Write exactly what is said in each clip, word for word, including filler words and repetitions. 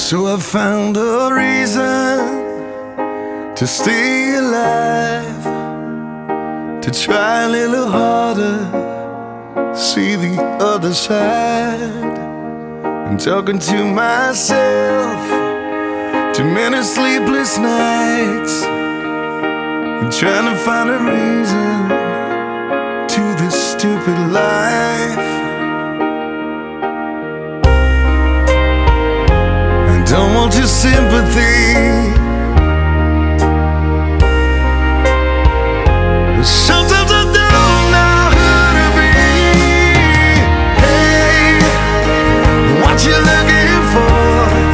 So I found a reason to stay alive, to try a little harder, see the other side. I'm talking to myself, too many sleepless nights, and trying to find a reason to this stupid life. I don't want your sympathy, sometimes I don't know who to be. Hey, what you looking for?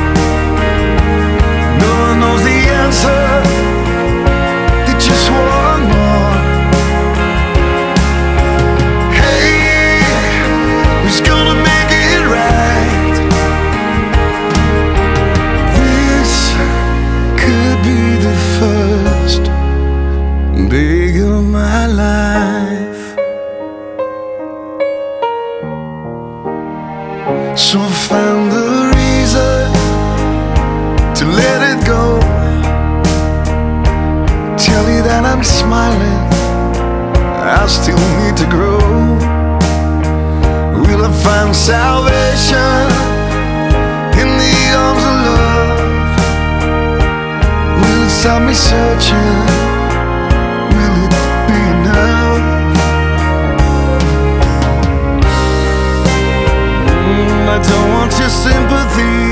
No one knows the answer, they just want more. Hey, who's gonna make it right? This could be the first day of my life. So I found the reason to let it go, tell you that I'm smiling, I still need to grow. Will I find salvation in the arms of love? Will it stop me searching? Will it be enough? Mm, I don't want your sympathy,